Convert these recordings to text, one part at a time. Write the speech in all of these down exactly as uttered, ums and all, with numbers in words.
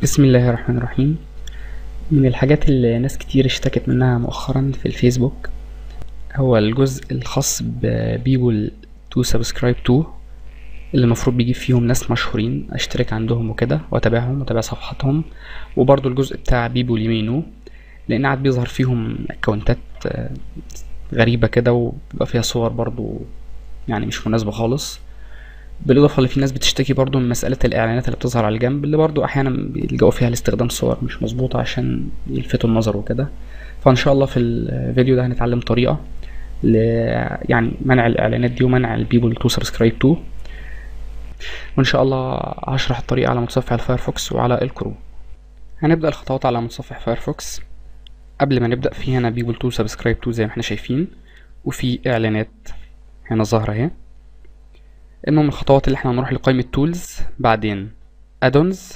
بسم الله الرحمن الرحيم. من الحاجات اللي ناس كتير اشتكت منها مؤخرا في الفيسبوك هو الجزء الخاص ببيبول تو سبسكرايب تو، اللي المفروض بيجيب فيهم ناس مشهورين اشترك عندهم وكده واتابعهم واتابع صفحاتهم، وبرضو الجزء بتاع بيبول يمينو لان قاعد بيظهر فيهم اكونتات غريبة كده وبيبقى فيها صور برضو يعني مش مناسبة خالص. بالاضافه اللي في ناس بتشتكي برضو من مساله الاعلانات اللي بتظهر على الجنب، اللي برضو احيانا بيلجأوا فيها لاستخدام صور مش مظبوطه عشان يلفتوا النظر وكده. فان شاء الله في الفيديو ده هنتعلم طريقه ل يعني منع الاعلانات دي ومنع البيبول تو سبسكرايب تو، وان شاء الله هشرح الطريقه على متصفح الفايرفوكس وعلى الكروم. هنبدا الخطوات على متصفح فايرفوكس. قبل ما نبدا في هنا بيبول تو سبسكرايب تو زي ما احنا شايفين، وفي اعلانات هنا ظاهره اهي. المهم الخطوات اللي احنا هنروح لقائمة تولز، بعدين ادونز،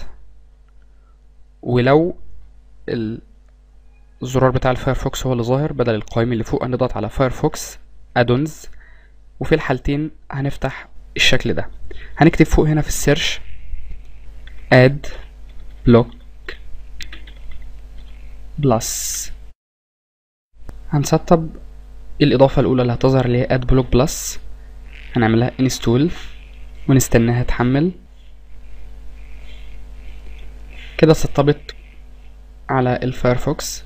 ولو الزرار بتاع الفايرفوكس هو اللي ظاهر بدل القائمة اللي فوق هنضغط على فايرفوكس ادونز، وفي الحالتين هنفتح الشكل ده. هنكتب فوق هنا في السيرش اد بلوك بلس، هنسطب الإضافة الأولى اللي هتظهر اللي هي اد بلوك بلس، هنعملها انستول ونستناها تحمل. كده سطبت على الفايرفوكس.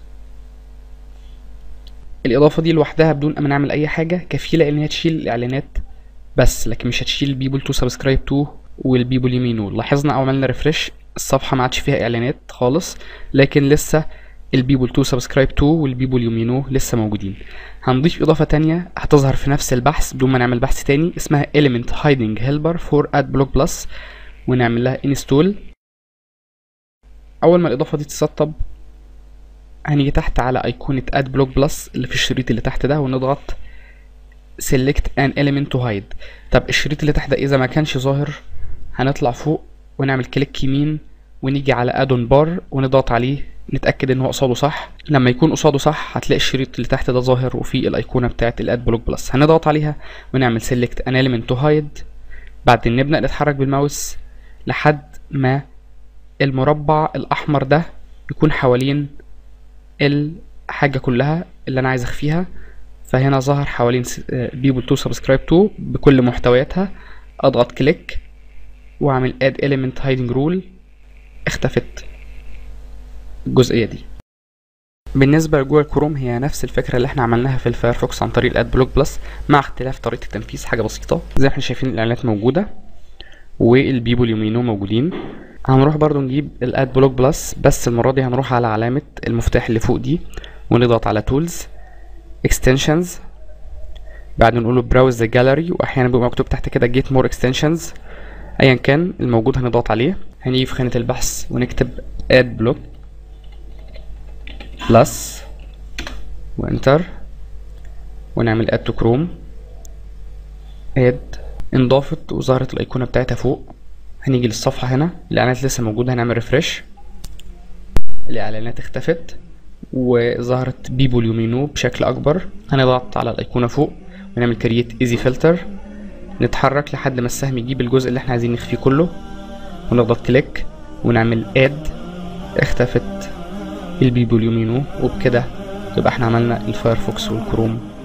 الإضافة دي لوحدها بدون ما نعمل أي حاجة كفيلة إن هي تشيل الإعلانات بس، لكن مش هتشيل بيبول تو سبسكرايب تو والبيبول يمينو. لاحظنا أول ما عملنا ريفرش الصفحة ما عادش فيها إعلانات خالص، لكن لسه البيبول تو سبسكرايب تو والبيبول يمينو لسه موجودين. هنضيف إضافة تانية هتظهر في نفس البحث بدون ما نعمل بحث تاني، اسمها element hiding helper for adblock plus، ونعمل لها install. أول ما الإضافة دي تسطب هنيجي تحت على أيقونة add block plus اللي في الشريط اللي تحت ده ونضغط select an element to hide. طب الشريط اللي تحت ده إذا ما كانش ظاهر هنطلع فوق ونعمل كليك يمين ونيجي على add on bar ونضغط عليه نتأكد ان هو قصاده صح. لما يكون قصاده صح هتلاقي الشريط اللي تحت ده ظاهر وفيه الايقونه بتاعه الاد بلوك بلس. هنضغط عليها ونعمل سيلكت ان element تو هايد، بعدين نبدا نتحرك بالماوس لحد ما المربع الاحمر ده يكون حوالين الحاجه كلها اللي انا عايز اخفيها. فهنا ظهر حوالين بيبول تو سبسكرايب تو بكل محتوياتها. اضغط كليك واعمل اد element hiding rule، اختفت الجزئيه دي. بالنسبه لجوجل كروم هي نفس الفكره اللي احنا عملناها في الفايرفوكس عن طريق الاد بلوك بلس، مع اختلاف طريقه التنفيذ حاجه بسيطه. زي ما احنا شايفين الاعلانات موجوده والبيبول يمينو موجودين. هنروح برضو نجيب الاد بلوك بلس، بس المره دي هنروح على علامه المفتاح اللي فوق دي ونضغط على تولز اكستنشنز، بعدين نقول له براوز ذا جاليري، واحيانا بيبقى مكتوب تحت كده جيت مور اكستنشنز، ايا كان الموجود هنضغط عليه. هنيجي في خانه البحث ونكتب اد بلوك بلس وانتر ونعمل اد تو كروم. اد انضافت وظهرت الايقونه بتاعتها فوق. هنيجي للصفحه هنا الاعلانات لسه موجوده، هنعمل ريفرش، الاعلانات اختفت وظهرت بيبول يمينو بشكل اكبر. هنضغط على الايقونه فوق ونعمل كرييت ايزي فلتر، نتحرك لحد ما السهم يجيب الجزء اللي احنا عايزين نخفيه كله ونضغط كليك ونعمل اد، اختفت البيبول يمينو. وبكده يبقى احنا عملنا الفايرفوكس والكروم